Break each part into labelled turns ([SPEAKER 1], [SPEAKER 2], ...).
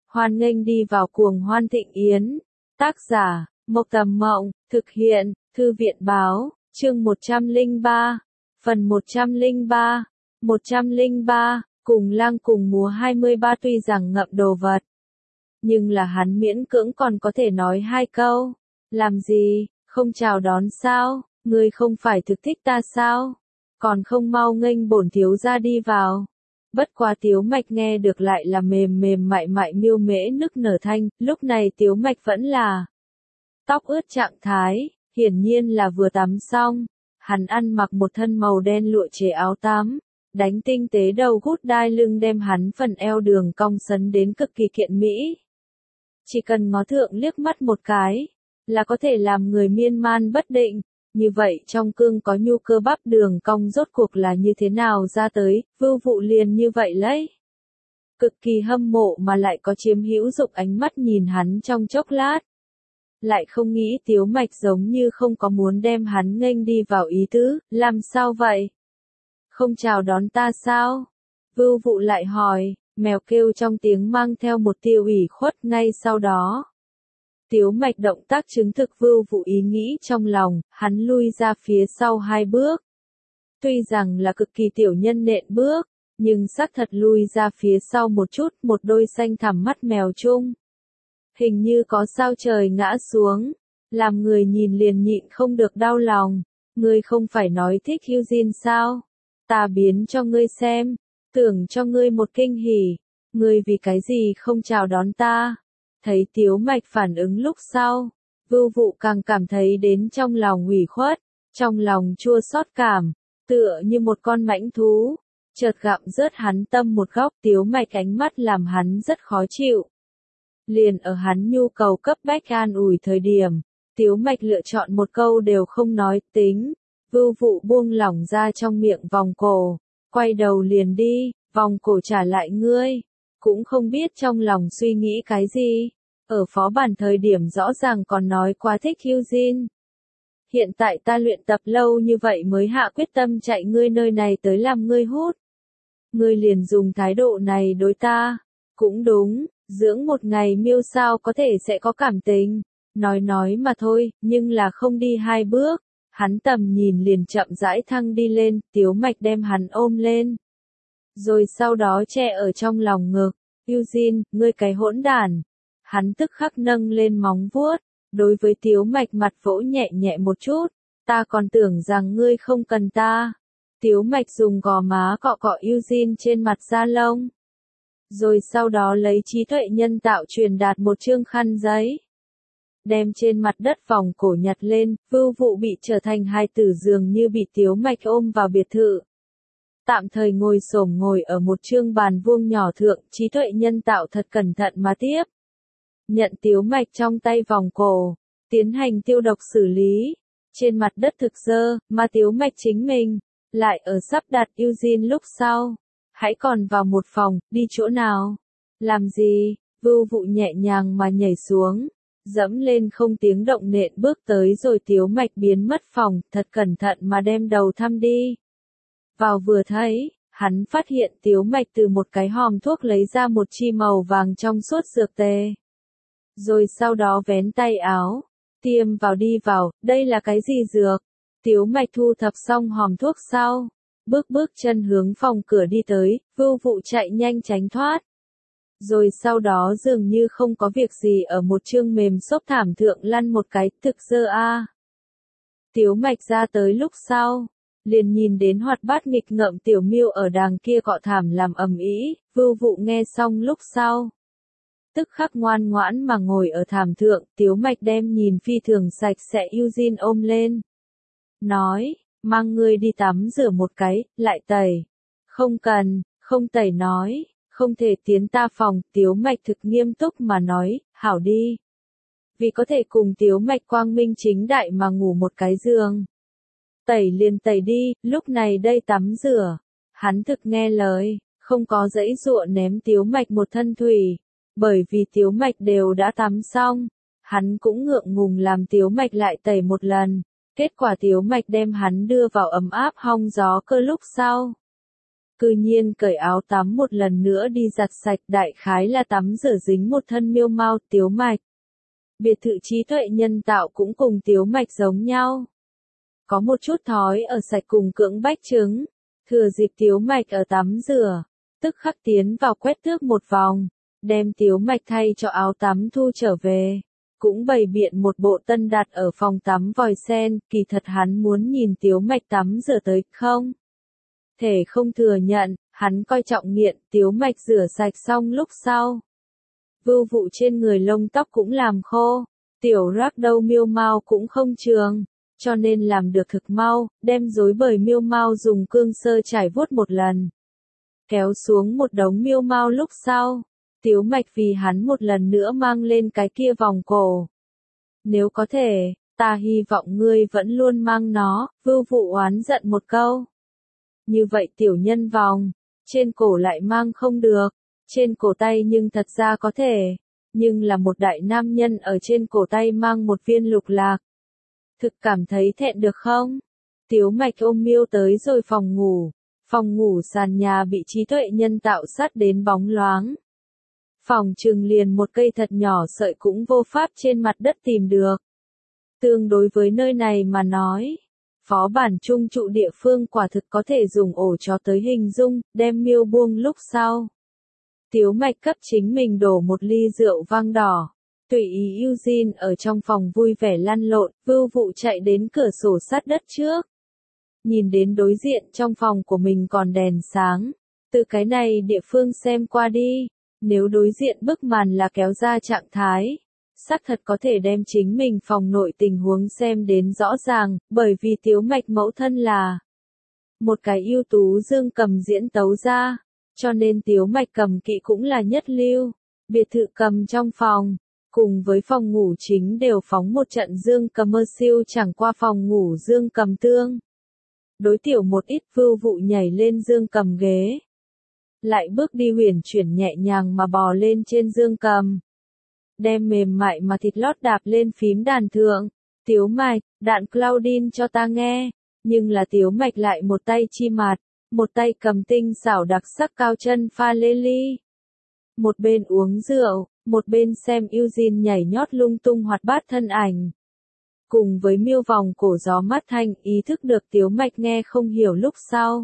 [SPEAKER 1] Hoan nghênh đi vào cuồng hoan thịnh yến. Tác giả, Mộc Tầm Mộng, thực hiện, Thư viện báo, chương 103, phần 103, 103, cùng lang cùng múa 23 tuy rằng ngậm đồ vật. Nhưng là hắn miễn cưỡng còn có thể nói hai câu. Làm gì, không chào đón sao, ngươi không phải thực thích ta sao? Còn không mau nghênh bổn thiếu gia đi vào. Bất quá Tiếu Mạch nghe được lại là mềm mềm mại mại miêu mễ nức nở thanh, lúc này Tiếu Mạch vẫn là tóc ướt trạng thái, hiển nhiên là vừa tắm xong. Hắn ăn mặc một thân màu đen lụa chế áo tắm, đánh tinh tế đầu gút đai lưng đem hắn phần eo đường cong sấn đến cực kỳ kiện mỹ. Chỉ cần ngó thượng liếc mắt một cái, là có thể làm người miên man bất định. Như vậy trong cương có nhu cơ bắp đường cong rốt cuộc là như thế nào ra tới, Vưu Vụ liền như vậy lấy. Cực kỳ hâm mộ mà lại có chiếm hữu dục ánh mắt nhìn hắn trong chốc lát. Lại không nghĩ Tiếu Mạch giống như không có muốn đem hắn nghênh đi vào ý tứ, làm sao vậy? Không chào đón ta sao? Vưu Vụ lại hỏi, mèo kêu trong tiếng mang theo một tia ủy khuất ngay sau đó. Tiếu Mạch động tác chứng thực Vưu Vụ ý nghĩ trong lòng, hắn lui ra phía sau hai bước. Tuy rằng là cực kỳ tiểu nhân nện bước, nhưng xác thật lui ra phía sau một chút, một đôi xanh thẳm mắt mèo chung. Hình như có sao trời ngã xuống, làm người nhìn liền nhịn không được đau lòng. Ngươi không phải nói thích Eugene sao? Ta biến cho ngươi xem, tưởng cho ngươi một kinh hỉ. Ngươi vì cái gì không chào đón ta? Thấy Tiếu Mạch phản ứng lúc sau, Vưu Vụ càng cảm thấy đến trong lòng ủy khuất, trong lòng chua xót cảm, tựa như một con mãnh thú, chợt gặm rớt hắn tâm một góc. Tiếu Mạch ánh mắt làm hắn rất khó chịu. Liền ở hắn nhu cầu cấp bách an ủi thời điểm, Tiếu Mạch lựa chọn một câu đều không nói tính. Vưu Vụ buông lỏng ra trong miệng vòng cổ, quay đầu liền đi, vòng cổ trả lại ngươi. Cũng không biết trong lòng suy nghĩ cái gì. Ở phó bản thời điểm rõ ràng còn nói quá thích Eugene. Hiện tại ta luyện tập lâu như vậy mới hạ quyết tâm chạy ngươi nơi này tới làm ngươi hút. Ngươi liền dùng thái độ này đối ta. Cũng đúng, dưỡng một ngày miêu sao có thể sẽ có cảm tình. Nói mà thôi, nhưng là không đi hai bước. Hắn tầm nhìn liền chậm rãi thăng đi lên, Tiếu Mạch đem hắn ôm lên. Rồi sau đó che ở trong lòng ngực. Eugene, ngươi cái hỗn đản. Hắn tức khắc nâng lên móng vuốt, đối với Tiếu Mạch mặt vỗ nhẹ nhẹ một chút. Ta còn tưởng rằng ngươi không cần ta. Tiếu Mạch dùng gò má cọ cọ Eugene trên mặt da lông. Rồi sau đó lấy trí tuệ nhân tạo truyền đạt một chương khăn giấy. Đem trên mặt đất vòng cổ nhặt lên, Vưu Vụ bị trở thành hai tử dường như bị Tiếu Mạch ôm vào biệt thự. Tạm thời ngồi xổm ngồi ở một chương bàn vuông nhỏ thượng, trí tuệ nhân tạo thật cẩn thận mà tiếp. Nhận Tiếu Mạch trong tay vòng cổ, tiến hành tiêu độc xử lý. Trên mặt đất thực dơ, mà Tiếu Mạch chính mình, lại ở sắp đặt Eugene lúc sau. Hãy còn vào một phòng, đi chỗ nào? Làm gì? Vưu Vụ nhẹ nhàng mà nhảy xuống, dẫm lên không tiếng động nện bước tới rồi Tiếu Mạch biến mất phòng, thật cẩn thận mà đem đầu thăm đi. Vào vừa thấy, hắn phát hiện Tiếu Mạch từ một cái hòm thuốc lấy ra một chi màu vàng trong suốt dược tê. Rồi sau đó vén tay áo, tiêm vào đi vào, đây là cái gì dược? Tiếu Mạch thu thập xong hòm thuốc sau, bước chân hướng phòng cửa đi tới, Vưu Vụ chạy nhanh tránh thoát. Rồi sau đó dường như không có việc gì ở một chương mềm xốp thảm thượng lăn một cái, thực dơ a. Tiếu Mạch ra tới lúc sau, liền nhìn đến hoạt bát nghịch ngợm tiểu miêu ở đàng kia cọ thảm làm ầm ĩ. Vưu Vụ nghe xong lúc sau, tức khắc ngoan ngoãn mà ngồi ở thảm thượng. Tiếu Mạch đem nhìn phi thường sạch sẽ Eugene ôm lên, nói, mang ngươi đi tắm rửa một cái, lại tẩy. Không cần, không tẩy nói, không thể tiến ta phòng. Tiếu Mạch thực nghiêm túc mà nói, hảo đi. Vì có thể cùng Tiếu Mạch quang minh chính đại mà ngủ một cái giường. Tẩy liền tẩy đi, lúc này đây tắm rửa. Hắn thực nghe lời, không có giãy giụa ném Tiếu Mạch một thân thủy. Bởi vì Tiếu Mạch đều đã tắm xong, hắn cũng ngượng ngùng làm Tiếu Mạch lại tẩy một lần. Kết quả Tiếu Mạch đem hắn đưa vào ấm áp hong gió cơ lúc sau. Cư nhiên cởi áo tắm một lần nữa đi giặt sạch, đại khái là tắm rửa dính một thân miêu mao. Tiếu mạch. Biệt thự trí tuệ nhân tạo cũng cùng Tiếu mạch giống nhau. Có một chút thói ở sạch cùng cưỡng bách chứng. Thừa dịp Tiếu mạch ở tắm rửa, tức khắc tiến vào quét tước một vòng, đem Tiếu mạch thay cho áo tắm thu trở về. Cũng bày biện một bộ tân đặt ở phòng tắm vòi sen, kỳ thật hắn muốn nhìn Tiếu mạch tắm rửa tới không. Thể không thừa nhận, hắn coi trọng nghiện. Tiếu mạch rửa sạch xong lúc sau. Vưu vụ trên người lông tóc cũng làm khô, tiểu rác đâu miêu mao cũng không trường, cho nên làm được thực mau, đem rối bời miêu mao dùng cương sơ trải vuốt một lần. Kéo xuống một đống miêu mao lúc sau, Tiếu mạch vì hắn một lần nữa mang lên cái kia vòng cổ. Nếu có thể, ta hy vọng ngươi vẫn luôn mang nó. Vưu vụ oán giận một câu. Như vậy tiểu nhân vòng, trên cổ lại mang không được, trên cổ tay nhưng thật ra có thể, nhưng là một đại nam nhân ở trên cổ tay mang một viên lục lạc. Thực cảm thấy thẹn được không? Tiếu mạch ôm miêu tới rồi phòng ngủ sàn nhà bị trí tuệ nhân tạo sát đến bóng loáng. Phòng chừng liền một cây thật nhỏ sợi cũng vô pháp trên mặt đất tìm được. Tương đối với nơi này mà nói, phó bản trung trụ địa phương quả thực có thể dùng ổ chó tới hình dung. Đem miêu buông lúc sau, Tiếu mạch cấp chính mình đổ một ly rượu vang đỏ. Tùy ý Eugene ở trong phòng vui vẻ lăn lộn. Vưu vụ chạy đến cửa sổ sát đất trước. Nhìn đến đối diện trong phòng của mình còn đèn sáng. Từ cái này địa phương xem qua đi, nếu đối diện bức màn là kéo ra trạng thái, xác thật có thể đem chính mình phòng nội tình huống xem đến rõ ràng, bởi vì Tiếu mạch mẫu thân là một cái ưu tú dương cầm diễn tấu ra, cho nên Tiếu mạch cầm kỵ cũng là nhất lưu. Biệt thự cầm trong phòng, cùng với phòng ngủ chính đều phóng một trận dương cầm mơ siêu, chẳng qua phòng ngủ dương cầm tương đối tiểu một ít. Vưu vụ nhảy lên dương cầm ghế, lại bước đi huyền chuyển nhẹ nhàng mà bò lên trên dương cầm, đem mềm mại mà thịt lót đạp lên phím đàn thượng. Tiếu mạch, đạn Claudine cho ta nghe. Nhưng là Tiếu mạch lại một tay chi mặt, một tay cầm tinh xảo đặc sắc cao chân pha lê ly. Một bên uống rượu, một bên xem Eugene nhảy nhót lung tung hoạt bát thân ảnh. Cùng với miêu vòng cổ gió mát thanh, ý thức được Tiếu mạch nghe không hiểu lúc sau.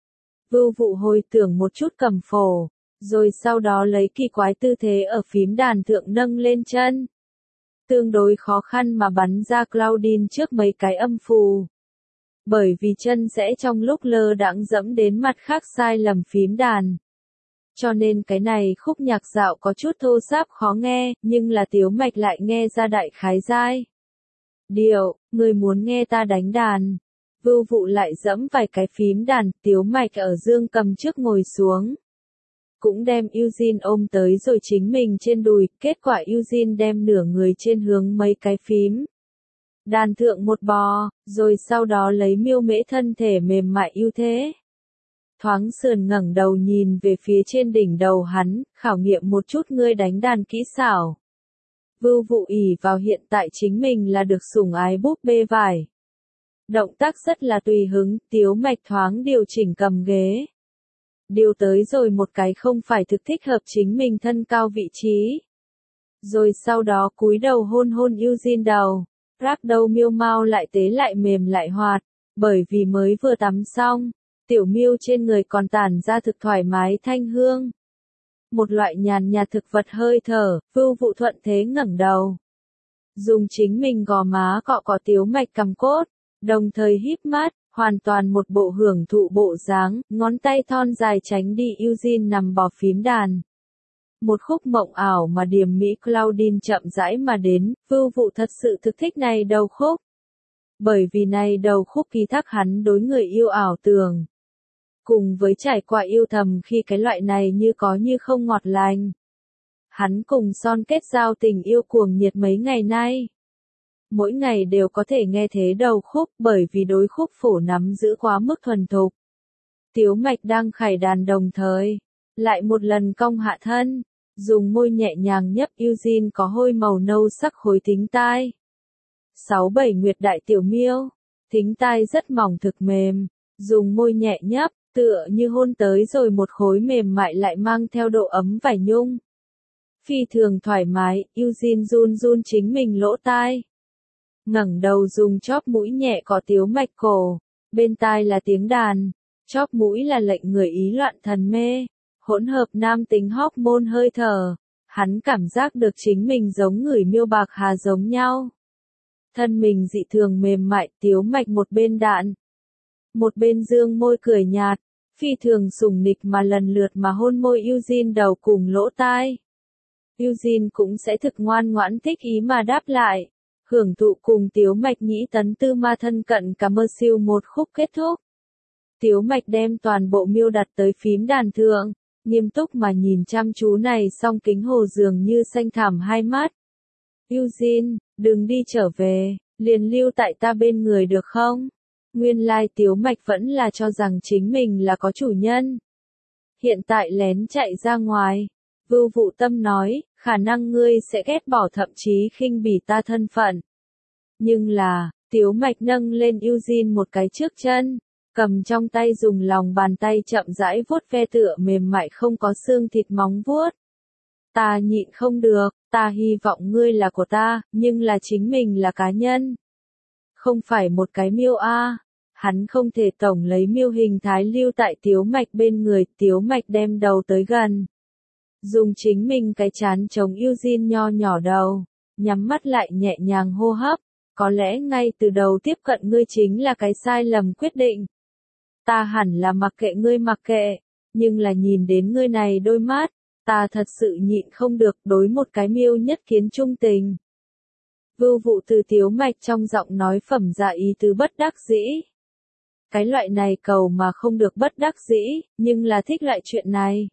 [SPEAKER 1] Vưu vụ hồi tưởng một chút cầm phổ, rồi sau đó lấy kỳ quái tư thế ở phím đàn thượng nâng lên chân. Tương đối khó khăn mà bắn ra Claudine trước mấy cái âm phù. Bởi vì chân sẽ trong lúc lơ đãng dẫm đến mặt khác sai lầm phím đàn. Cho nên cái này khúc nhạc dạo có chút thô sáp khó nghe, nhưng là Tiếu mạch lại nghe ra đại khái giai điệu. Người muốn nghe ta đánh đàn. Vưu vụ lại dẫm vài cái phím đàn. Tiếu mạch ở dương cầm trước ngồi xuống, cũng đem Eugene ôm tới rồi chính mình trên đùi. Kết quả Eugene đem nửa người trên hướng mấy cái phím đàn thượng một bò, rồi sau đó lấy miêu mễ thân thể mềm mại ưu thế. Thoáng sườn ngẩng đầu nhìn về phía trên đỉnh đầu hắn, khảo nghiệm một chút ngươi đánh đàn kỹ xảo. Vưu vụ ỷ vào hiện tại chính mình là được sủng ái búp bê vải. Động tác rất là tùy hứng. Tiếu mạch thoáng điều chỉnh cầm ghế, điều tới rồi một cái không phải thực thích hợp chính mình thân cao vị trí. Rồi sau đó cúi đầu hôn hôn Eugene đầu. Rác đầu miêu mau lại tế lại mềm lại hoạt, bởi vì mới vừa tắm xong, tiểu miêu trên người còn tản ra thực thoải mái thanh hương. Một loại nhàn nhạt thực vật hơi thở. Vưu vụ thuận thế ngẩng đầu, dùng chính mình gò má cọ cọ Tiếu mạch cằm cốt, đồng thời híp mắt, hoàn toàn một bộ hưởng thụ bộ dáng. Ngón tay thon dài tránh đi Eugene nằm bò phím đàn. Một khúc mộng ảo mà điềm mỹ Claudine chậm rãi mà đến. Vưu vụ thật sự thực thích này đầu khúc, bởi vì này đầu khúc ký thác hắn đối người yêu ảo tưởng, cùng với trải qua yêu thầm khi cái loại này như có như không ngọt lành. Hắn cùng Son kết giao tình yêu cuồng nhiệt mấy ngày nay, mỗi ngày đều có thể nghe thế đầu khúc, bởi vì đối khúc phổ nắm giữ quá mức thuần thục. Tiếu mạch đang khải đàn đồng thời, lại một lần cong hạ thân, dùng môi nhẹ nhàng nhấp Eugene có hôi màu nâu sắc khối thính tai. 6-7 nguyệt đại tiểu miêu, thính tai rất mỏng thực mềm, dùng môi nhẹ nhấp, tựa như hôn tới rồi một khối mềm mại lại mang theo độ ấm vải nhung. Phi thường thoải mái, Eugene run run chính mình lỗ tai. Ngẩng đầu dùng chóp mũi nhẹ cọ Tiếu Mạch cổ, bên tai là tiếng đàn, chóp mũi là lệnh người ý loạn thần mê, hỗn hợp nam tính hormone hơi thở, hắn cảm giác được chính mình giống người miêu bạc hà giống nhau. Thân mình dị thường mềm mại, Tiếu Mạch một bên đạn, một bên dương môi cười nhạt, phi thường sủng nịch mà lần lượt mà hôn môi Eugene đầu cùng lỗ tai. Eugene cũng sẽ thực ngoan ngoãn thích ý mà đáp lại, hưởng thụ cùng Tiếu Mạch nhĩ tấn tư ma thân cận cả mơ siêu một khúc kết thúc. Tiếu Mạch đem toàn bộ miêu đặt tới phím đàn thượng, nghiêm túc mà nhìn chăm chú này song kính hồ dường như xanh thẳm hai mắt. Eugene, đừng đi trở về, liền lưu tại ta bên người được không? Nguyên lai Tiếu Mạch vẫn là cho rằng chính mình là có chủ nhân. Hiện tại lén chạy ra ngoài. Vưu Vụ Tâm nói, khả năng ngươi sẽ ghét bỏ thậm chí khinh bỉ ta thân phận. Nhưng là, Tiếu Mạch nâng lên Eugene một cái trước chân, cầm trong tay dùng lòng bàn tay chậm rãi vuốt ve tựa mềm mại không có xương thịt móng vuốt. Ta nhịn không được, ta hy vọng ngươi là của ta, nhưng là chính mình là cá nhân. Không phải một cái miêu a. Hắn không thể tổng lấy miêu hình thái lưu tại Tiếu Mạch bên người, Tiếu Mạch đem đầu tới gần. Dùng chính mình cái chán chống Eugene nho nhỏ đầu, nhắm mắt lại nhẹ nhàng hô hấp, có lẽ ngay từ đầu tiếp cận ngươi chính là cái sai lầm quyết định. Ta hẳn là mặc kệ ngươi mặc kệ, nhưng là nhìn đến ngươi này đôi mắt, ta thật sự nhịn không được đối một cái miêu nhất kiến trung tình. Vưu Vụ từ Tiếu Mạch trong giọng nói phẩm ra ý tứ bất đắc dĩ. Cái loại này cầu mà không được bất đắc dĩ, nhưng là thích loại chuyện này.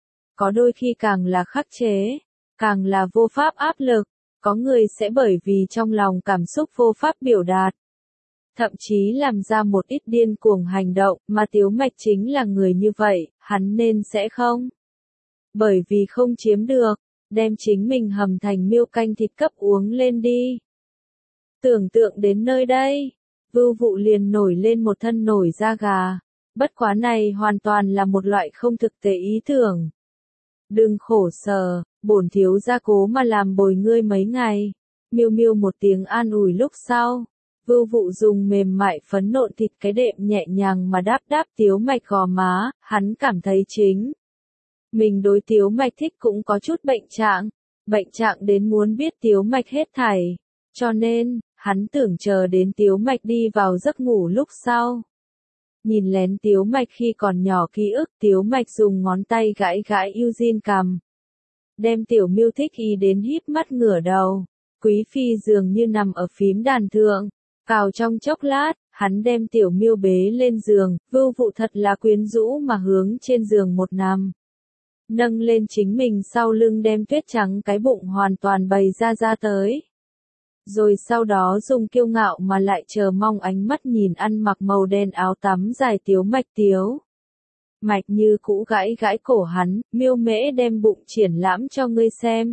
[SPEAKER 1] Có đôi khi càng là khắc chế, càng là vô pháp áp lực, có người sẽ bởi vì trong lòng cảm xúc vô pháp biểu đạt. Thậm chí làm ra một ít điên cuồng hành động, mà Tiếu Mạch chính là người như vậy, hắn nên sẽ không. Bởi vì không chiếm được, đem chính mình hầm thành miêu canh thịt cấp uống lên đi. Tưởng tượng đến nơi đây, Vưu Vụ liền nổi lên một thân nổi da gà, bất quá này hoàn toàn là một loại không thực tế ý tưởng. Đừng khổ sở, bổn thiếu gia cố mà làm bồi ngươi mấy ngày. Miêu miêu một tiếng an ủi lúc sau. Vưu Vụ dùng mềm mại phấn nộn thịt cái đệm nhẹ nhàng mà đáp đáp Tiếu Mạch gò má, hắn cảm thấy chính. Mình đối Tiếu Mạch thích cũng có chút bệnh trạng đến muốn biết Tiếu Mạch hết thảy. Cho nên, hắn tưởng chờ đến Tiếu Mạch đi vào giấc ngủ lúc sau. Nhìn lén Tiếu Mạch khi còn nhỏ ký ức, Tiếu Mạch dùng ngón tay gãi gãi Eugene cằm. Đem tiểu miêu thích ý đến híp mắt ngửa đầu. Quý phi dường như nằm ở phím đàn thượng. Cào trong chốc lát, hắn đem tiểu miêu bế lên giường, Vưu Vụ thật là quyến rũ mà hướng trên giường một nằm. Nâng lên chính mình sau lưng đem tuyết trắng cái bụng hoàn toàn bày ra tới. Rồi sau đó dùng kiêu ngạo mà lại chờ mong ánh mắt nhìn ăn mặc màu đen áo tắm dài Tiếu Mạch. Tiếu Mạch như cũ gãi gãi cổ hắn, miêu mễ đem bụng triển lãm cho ngươi xem.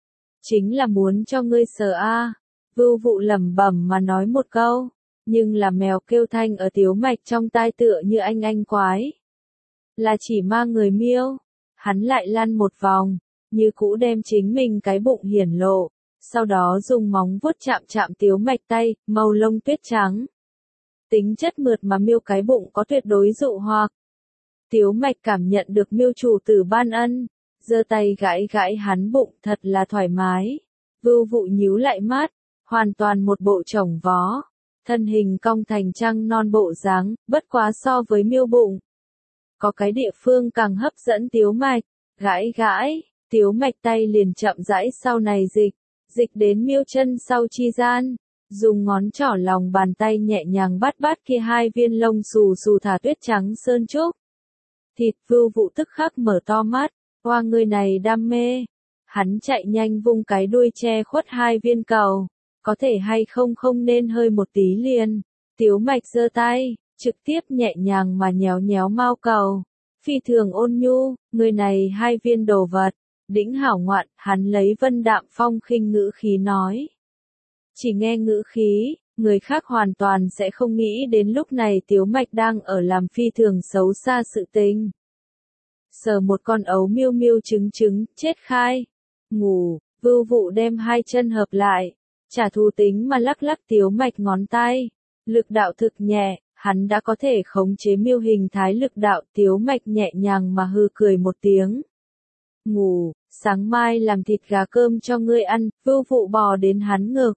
[SPEAKER 1] Chính là muốn cho ngươi sờ a. Vưu Vụ lẩm bẩm mà nói một câu, nhưng là mèo kêu thanh ở Tiếu Mạch trong tai tựa như anh quái. Là chỉ ma người miêu, hắn lại lăn một vòng, như cũ đem chính mình cái bụng hiển lộ. Sau đó dùng móng vuốt chạm chạm Tiếu Mạch tay, màu lông tuyết trắng. Tính chất mượt mà miêu cái bụng có tuyệt đối dụ hoặc. Tiếu Mạch cảm nhận được miêu chủ tử ban ân, giơ tay gãi gãi hắn bụng thật là thoải mái. Vưu Vụ nhíu lại mắt, hoàn toàn một bộ chồng vó. Thân hình cong thành trăng non bộ dáng, bất quá so với miêu bụng. Có cái địa phương càng hấp dẫn Tiếu Mạch, gãi gãi, Tiếu Mạch tay liền chậm rãi sau này dịch đến miêu chân sau chi gian, dùng ngón trỏ lòng bàn tay nhẹ nhàng bắt kia hai viên lông xù xù thả tuyết trắng sơn trúc. Thịt. Vưu Vụ tức khắc mở to mắt, hoa người này đam mê. Hắn chạy nhanh vung cái đuôi che khuất hai viên cầu, có thể hay không nên hơi một tí liền. Tiếu Mạch giơ tay, trực tiếp nhẹ nhàng mà nhéo nhéo mao cầu, phi thường ôn nhu, người này hai viên đồ vật. Đĩnh hảo ngoạn, hắn lấy vân đạm phong khinh ngữ khí nói. Chỉ nghe ngữ khí, Người khác hoàn toàn sẽ không nghĩ đến lúc này Tiếu Mạch đang ở làm phi thường xấu xa sự tình. Sờ một con ấu miêu miêu trứng trứng, chết khai. Ngủ, Vưu Vụ đem hai chân hợp lại, trả thù tính mà lắc lắc Tiếu Mạch ngón tay. Lực đạo thực nhẹ, hắn đã có thể khống chế miêu hình thái lực đạo. Tiếu Mạch nhẹ nhàng mà hừ cười một tiếng. Ngủ, sáng mai làm thịt gà cơm cho ngươi ăn. Vưu Vụ bò đến hắn ngực,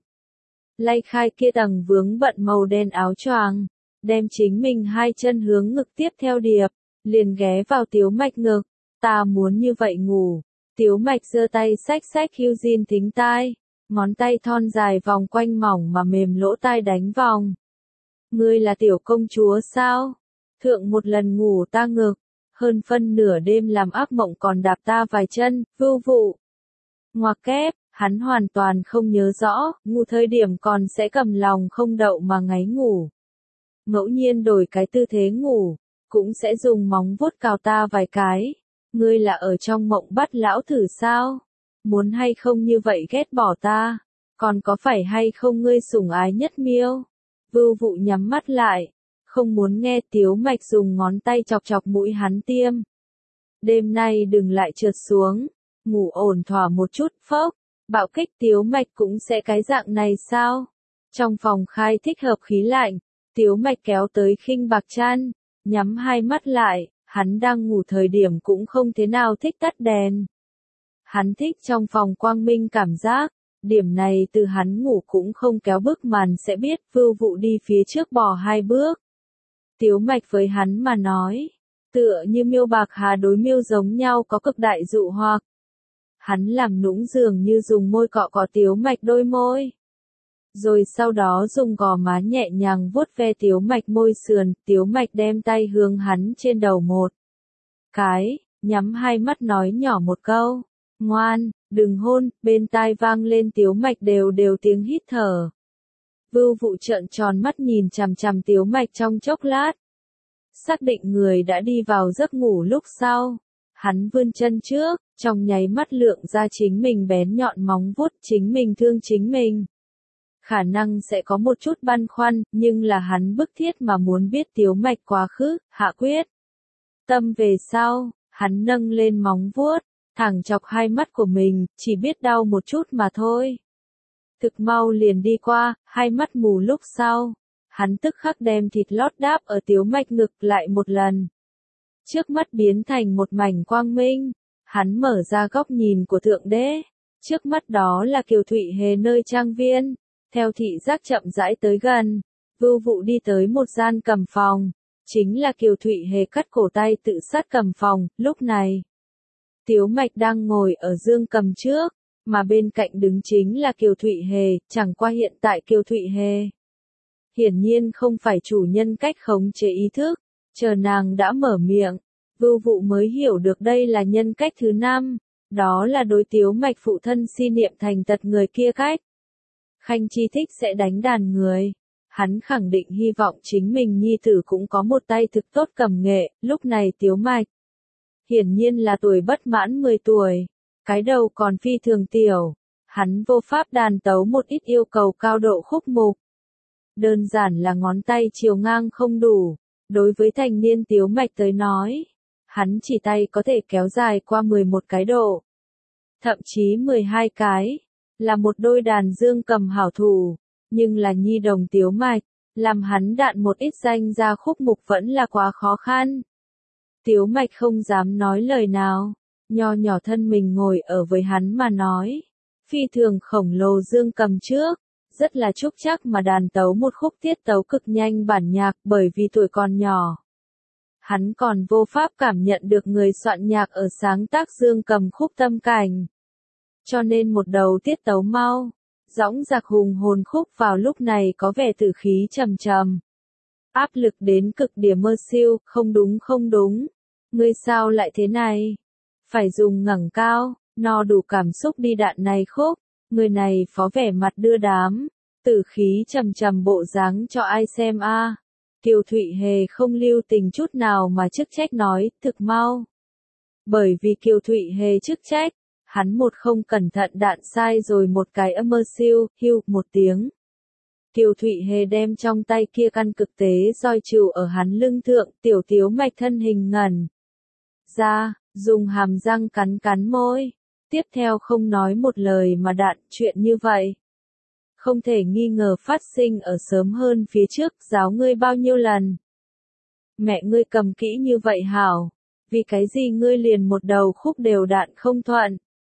[SPEAKER 1] lay khai kia tầng vướng bận màu đen áo choàng, đem chính mình hai chân hướng ngực tiếp theo điệp, liền ghé vào Tiếu Mạch ngực. Ta muốn như vậy ngủ. Tiếu Mạch giơ tay xách xách Eugene thính tai, ngón tay thon dài vòng quanh mỏng mà mềm lỗ tai đánh vòng. Ngươi là tiểu công chúa sao? Thượng một lần ngủ ta ngực, hơn phân nửa đêm làm ác mộng còn đạp ta vài chân. Vưu Vụ ngoặc kép, hắn hoàn toàn không nhớ rõ, ngủ thời điểm còn sẽ cầm lòng không đậu mà ngáy ngủ. Ngẫu nhiên đổi cái tư thế ngủ, cũng sẽ dùng móng vuốt cào ta vài cái. Ngươi là ở trong mộng bắt lão thử sao? Muốn hay không như vậy ghét bỏ ta? Còn có phải hay không ngươi sủng ái nhất miêu? Vưu Vụ nhắm mắt lại, không muốn nghe. Tiếu Mạch dùng ngón tay chọc chọc mũi hắn tiêm. Đêm nay đừng lại trượt xuống, ngủ ổn thỏa một chút. Phốc, bạo kích. Tiếu Mạch cũng sẽ cái dạng này sao? Trong phòng khai thích hợp khí lạnh, Tiếu Mạch kéo tới khinh bạc chăn, nhắm hai mắt lại. Hắn đang ngủ thời điểm cũng không thế nào thích tắt đèn. Hắn thích trong phòng quang minh cảm giác, điểm này từ hắn ngủ cũng không kéo bức màn sẽ biết. Vưu Vụ đi phía trước bò hai bước. Tiếu Mạch với hắn mà nói, tựa như miêu bạc hà đối miêu giống nhau có cực đại dụ hoặc. Hắn làm nũng dường như dùng môi cọ cọ Tiếu Mạch đôi môi. Rồi sau đó dùng gò má nhẹ nhàng vuốt ve Tiếu Mạch môi sườn. Tiếu Mạch đem tay hướng hắn trên đầu một cái, nhắm hai mắt nói nhỏ một câu, ngoan, đừng hôn. Bên tai vang lên Tiếu Mạch đều đều tiếng hít thở. Vưu Vụ trợn tròn mắt nhìn chằm chằm Tiếu Mạch trong chốc lát. Xác định người đã đi vào giấc ngủ lúc sau, hắn vươn chân trước, trong nháy mắt lượng ra chính mình bén nhọn móng vuốt. Chính mình thương chính mình. Khả năng sẽ có một chút băn khoăn, nhưng là hắn bức thiết mà muốn biết Tiếu Mạch quá khứ, hạ quyết tâm về sau. Hắn nâng lên móng vuốt, thẳng chọc hai mắt của mình, chỉ biết đau một chút mà thôi. Thực mau liền đi qua, hai mắt mù lúc sau. Hắn tức khắc đem thịt lót đáp ở Tiếu Mạch ngực lại một lần. Trước mắt biến thành một mảnh quang minh. Hắn mở ra góc nhìn của Thượng Đế. Trước mắt đó là Kiều Thụy Hề nơi trang viên. Theo thị giác chậm rãi tới gần, Vưu Vụ đi tới một gian cầm phòng. Chính là Kiều Thụy Hề cắt cổ tay tự sát cầm phòng. Lúc này, Tiếu Mạch đang ngồi ở dương cầm trước, mà bên cạnh đứng chính là Kiều Thụy Hề. Chẳng qua hiện tại Kiều Thụy Hề hiển nhiên không phải chủ nhân cách khống chế ý thức. Chờ nàng đã mở miệng, Vưu Vụ mới hiểu được đây là nhân cách thứ 5. Đó là đối Tiếu Mạch phụ thân si niệm thành tật người kia cách. Khanh Chi thích sẽ đánh đàn người. Hắn khẳng định hy vọng chính mình nhi tử cũng có một tay thực tốt cầm nghệ. Lúc này Tiếu Mạch hiển nhiên là tuổi bất mãn 10 tuổi, cái đầu còn phi thường tiểu. Hắn vô pháp đàn tấu một ít yêu cầu cao độ khúc mục. Đơn giản là ngón tay chiều ngang không đủ. Đối với thành niên Tiếu Mạch tới nói, hắn chỉ tay có thể kéo dài qua 11 cái độ. Thậm chí 12 cái. Là một đôi đàn dương cầm hảo thủ. Nhưng là nhi đồng Tiếu Mạch, làm hắn đạn một ít danh ra khúc mục vẫn là quá khó khăn. Tiếu Mạch không dám nói lời nào. Nho nhỏ thân mình ngồi ở với hắn mà nói. Phi thường khổng lồ dương cầm trước. Rất là trúc chắc mà đàn tấu một khúc tiết tấu cực nhanh bản nhạc. Bởi vì tuổi còn nhỏ, hắn còn vô pháp cảm nhận được người soạn nhạc ở sáng tác dương cầm khúc tâm cảnh. Cho nên một đầu tiết tấu mau, dõng dạc hùng hồn khúc vào lúc này có vẻ tử khí trầm trầm. Áp lực đến cực điểm mơ siêu. Không đúng không đúng. Ngươi sao lại thế này? Phải dùng ngẩng cao, no đủ cảm xúc đi đạn này khúc. Người này phó vẻ mặt đưa đám, tử khí trầm trầm bộ dáng cho ai xem a? Kiều Thụy Hề không lưu tình chút nào mà chức trách nói, thực mau. Bởi vì Kiều Thụy Hề chức trách, hắn một không cẩn thận đạn sai rồi một cái âm mơ siêu, hưu một tiếng. Kiều Thụy Hề đem trong tay kia căn cực tế roi trừ ở hắn lưng thượng, tiểu Tiếu Mạch thân hình ngẩn ra, dùng hàm răng cắn cắn môi. Tiếp theo không nói một lời mà đạn, chuyện như vậy không thể nghi ngờ phát sinh ở sớm hơn phía trước, giáo ngươi bao nhiêu lần. Mẹ ngươi cầm kỹ như vậy hảo, vì cái gì ngươi liền một đầu khúc đều đạn không thuận.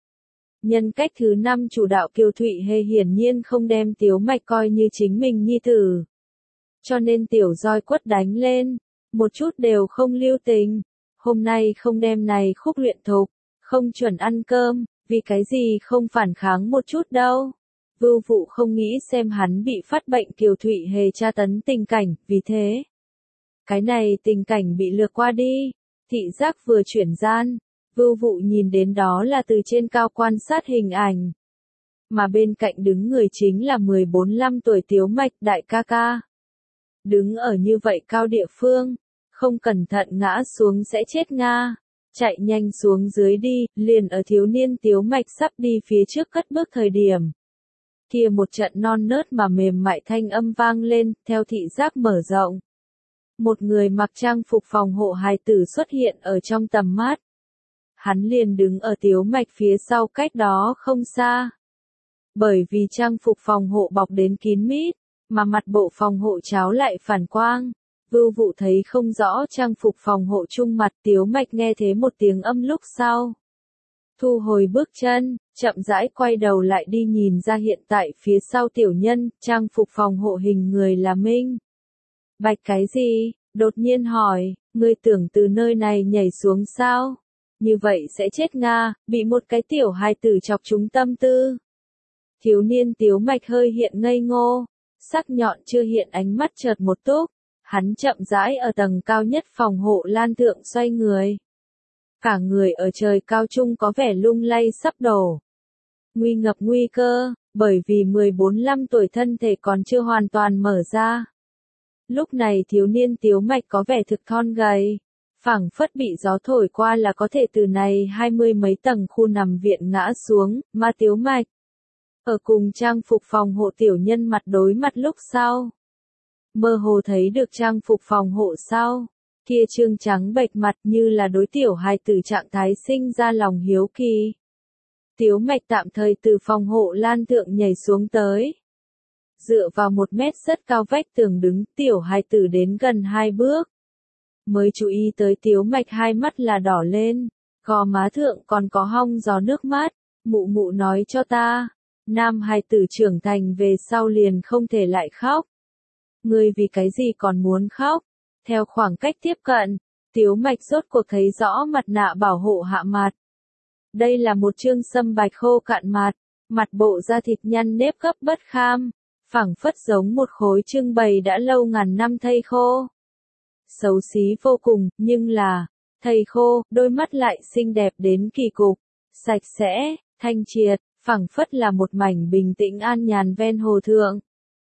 [SPEAKER 1] Nhân cách thứ 5 chủ đạo Kiều Thụy Hề hiển nhiên không đem Tiếu Mạch coi như chính mình nhi tử. Cho nên tiểu roi quất đánh lên, một chút đều không lưu tình. Hôm nay không đem này khúc luyện thục, không chuẩn ăn cơm, vì cái gì không phản kháng một chút đâu. Vưu Vụ không nghĩ xem hắn bị phát bệnh Kiều Thụy Hề tra tấn tình cảnh, vì thế cái này tình cảnh bị lược qua đi. Thị giác vừa chuyển gian, Vưu Vụ nhìn đến đó là từ trên cao quan sát hình ảnh. Mà bên cạnh đứng người chính là 14-15 tuổi Tiếu Mạch đại ca ca. Đứng ở như vậy cao địa phương, không cẩn thận ngã xuống sẽ chết Nga. Chạy nhanh xuống dưới đi, liền ở thiếu niên Tiếu Mạch sắp đi phía trước cất bước thời điểm. Kia một trận non nớt mà mềm mại thanh âm vang lên, theo thị giác mở rộng. Một người mặc trang phục phòng hộ hài tử xuất hiện ở trong tầm mắt. Hắn liền đứng ở Tiếu Mạch phía sau cách đó không xa. Bởi vì trang phục phòng hộ bọc đến kín mít, mà mặt bộ phòng hộ cháo lại phản quang. Vưu Vụ thấy không rõ trang phục phòng hộ chung mặt, Tiếu Mạch nghe thế một tiếng âm lúc sau. Thu hồi bước chân, chậm rãi quay đầu lại đi nhìn ra hiện tại phía sau tiểu nhân, trang phục phòng hộ hình người là Minh. Bạch cái gì? Đột nhiên hỏi, ngươi tưởng từ nơi này nhảy xuống sao? Như vậy sẽ chết Nga, bị một cái tiểu hài tử chọc trúng tâm tư. Thiếu niên Tiếu Mạch hơi hiện ngây ngô, sắc nhọn chưa hiện ánh mắt chợt một túc, hắn chậm rãi ở tầng cao nhất phòng hộ lan thượng xoay người. Cả người ở trời cao trung có vẻ lung lay sắp đổ. Nguy ngập nguy cơ, bởi vì 14-15 tuổi thân thể còn chưa hoàn toàn mở ra. Lúc này thiếu niên Tiếu Mạch có vẻ thực thon gầy, phảng phất bị gió thổi qua là có thể từ này 20 mấy tầng khu nằm viện ngã xuống, mà Tiếu Mạch ở cùng trang phục phòng hộ tiểu nhân mặt đối mặt lúc sau. Mơ hồ thấy được trang phục phòng hộ sau, kia trương trắng bệch mặt như là đối tiểu hài tử trạng thái sinh ra lòng hiếu kỳ. Tiếu Mạch tạm thời từ phòng hộ lan thượng nhảy xuống tới. Dựa vào 1 mét rất cao vách tường đứng, tiểu hài tử đến gần 2 bước. Mới chú ý tới Tiếu Mạch hai mắt là đỏ lên, gò má thượng còn có hong gió nước mắt. Mụ mụ nói cho ta, nam hài tử trưởng thành về sau liền không thể lại khóc. Ngươi vì cái gì còn muốn khóc? Theo khoảng cách tiếp cận, Tiếu Mạch rốt cuộc thấy rõ mặt nạ bảo hộ hạ mặt. Đây là một trương sâm bạch khô cạn mặt, mặt bộ da thịt nhăn nếp gấp bất kham, phảng phất giống một khối trưng bày đã lâu ngàn năm thây khô. Xấu xí vô cùng, nhưng là, thây khô, đôi mắt lại xinh đẹp đến kỳ cục, sạch sẽ, thanh triệt, phảng phất là một mảnh bình tĩnh an nhàn ven hồ thượng.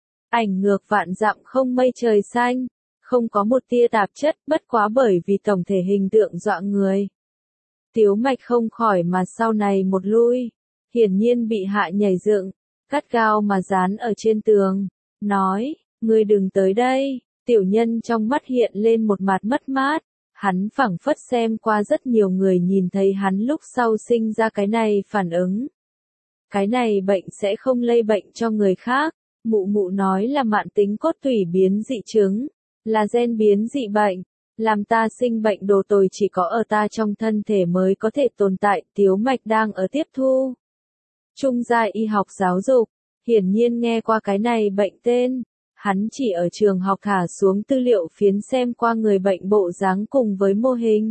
[SPEAKER 1] Ảnh ngược vạn dặm không mây trời xanh, không có một tia tạp chất, bất quá bởi vì tổng thể hình tượng dọa người. Tiếu Mạch không khỏi mà sau này một lui, hiển nhiên bị hạ nhảy dựng, gắt gao mà dán ở trên tường, nói, ngươi đừng tới đây. Tiểu nhân trong mắt hiện lên một mặt mất mát, hắn phảng phất xem qua rất nhiều người nhìn thấy hắn lúc sau sinh ra cái này phản ứng. Cái này bệnh sẽ không lây bệnh cho người khác, mụ mụ nói là mạn tính cốt tủy biến dị chứng, là gen biến dị bệnh, làm ta sinh bệnh đồ tồi chỉ có ở ta trong thân thể mới có thể tồn tại. Tiếu Mạch đang ở tiếp thu trung giai y học giáo dục, hiển nhiên nghe qua cái này bệnh tên. Hắn chỉ ở trường học thả xuống tư liệu phiến xem qua người bệnh bộ dáng cùng với mô hình.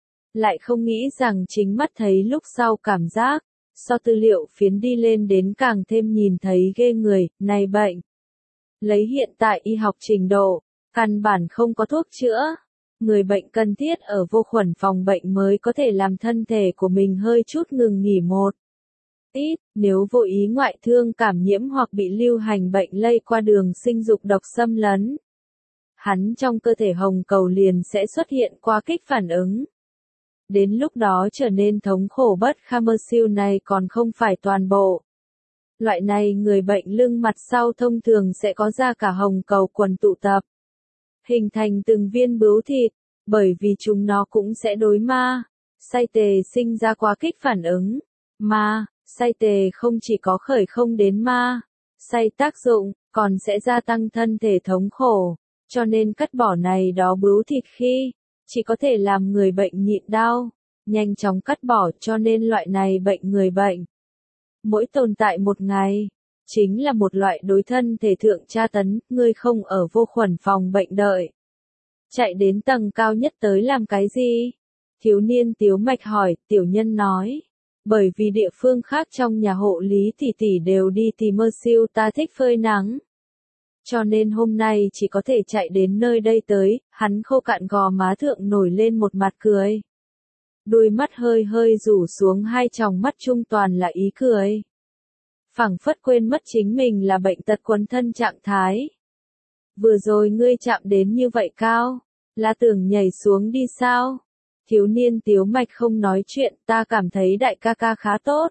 [SPEAKER 1] Lại không nghĩ rằng chính mắt thấy lúc sau cảm giác, so tư liệu phiến đi lên đến càng thêm nhìn thấy ghê người, này bệnh. Lấy hiện tại y học trình độ, căn bản không có thuốc chữa. Người bệnh cần thiết ở vô khuẩn phòng bệnh mới có thể làm thân thể của mình hơi chút ngừng nghỉ một ít, nếu vô ý ngoại thương cảm nhiễm hoặc bị lưu hành bệnh lây qua đường sinh dục độc xâm lấn. Hắn trong cơ thể hồng cầu liền sẽ xuất hiện qua kích phản ứng. Đến lúc đó trở nên thống khổ bất kham siêu này còn không phải toàn bộ. Loại này người bệnh lưng mặt sau thông thường sẽ có da cả hồng cầu quần tụ tập, hình thành từng viên bướu thịt, bởi vì chúng nó cũng sẽ đối ma, say tề sinh ra quá kích phản ứng. Ma, say tề không chỉ có khởi không đến ma, say tác dụng, còn sẽ gia tăng thân thể thống khổ, cho nên cắt bỏ này đó bướu thịt khi, chỉ có thể làm người bệnh nhịn đau, nhanh chóng cắt bỏ cho nên loại này bệnh người bệnh. Mỗi tồn tại một ngày, chính là một loại đối thân thể thượng tra tấn, ngươi không ở vô khuẩn phòng bệnh đợi. Chạy đến tầng cao nhất tới làm cái gì? Thiếu niên Tiếu Mạch hỏi, tiểu nhân nói. Bởi vì địa phương khác trong nhà hộ lý tỷ tỷ đều đi tìm mơ siêu ta thích phơi nắng. Cho nên hôm nay chỉ có thể chạy đến nơi đây tới, hắn khô cạn gò má thượng nổi lên một mặt cười. Đôi mắt hơi hơi rủ xuống hai tròng mắt trung toàn là ý cười. Phảng phất quên mất chính mình là bệnh tật quấn thân trạng thái. Vừa rồi ngươi chạm đến như vậy cao, là tưởng nhảy xuống đi sao? Thiếu niên Tiếu Mạch không nói chuyện, ta cảm thấy đại ca ca khá tốt.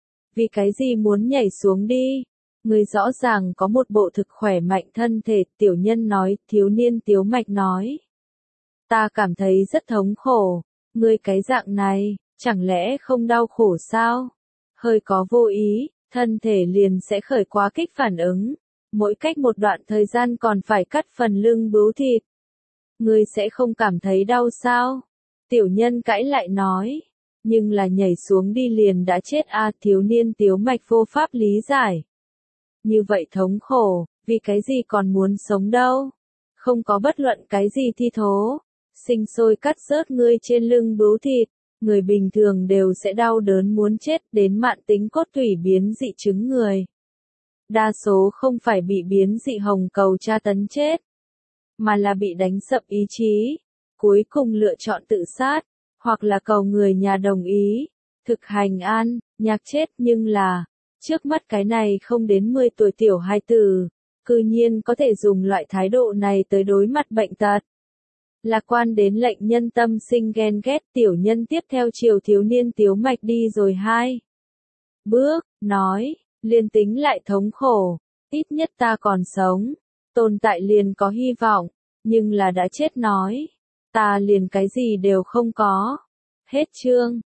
[SPEAKER 1] Vì cái gì muốn nhảy xuống đi? Ngươi rõ ràng có một bộ thực khỏe mạnh thân thể, tiểu nhân nói, thiếu niên Tiếu Mạch nói. Ta cảm thấy rất thống khổ, ngươi cái dạng này, chẳng lẽ không đau khổ sao? Hơi có vô ý, thân thể liền sẽ khởi quá kích phản ứng. Mỗi cách một đoạn thời gian còn phải cắt phần lưng bướu thịt. Ngươi sẽ không cảm thấy đau sao? Tiểu nhân cãi lại nói. Nhưng là nhảy xuống đi liền đã chết a, thiếu niên Tiếu Mạch vô pháp lý giải. Như vậy thống khổ, vì cái gì còn muốn sống đâu? Không có bất luận cái gì thi thố. Sinh sôi cắt rớt ngươi trên lưng bướu thịt. Người bình thường đều sẽ đau đớn muốn chết đến mạn tính cốt tủy biến dị chứng người. Đa số không phải bị biến dị hồng cầu tra tấn chết, mà là bị đánh sập ý chí, cuối cùng lựa chọn tự sát, hoặc là cầu người nhà đồng ý, thực hành an, nhạc chết nhưng là, trước mắt cái này không đến 10 tuổi tiểu hài tử, cư nhiên có thể dùng loại thái độ này tới đối mặt bệnh tật. Lạc quan đến lệnh nhân tâm sinh ghen ghét, tiểu nhân tiếp theo chiều thiếu niên Tiếu Mạch đi rồi hai bước, nói, liền tính lại thống khổ, ít nhất ta còn sống, tồn tại liền có hy vọng, nhưng là đã chết nói, ta liền cái gì đều không có. Hết chương.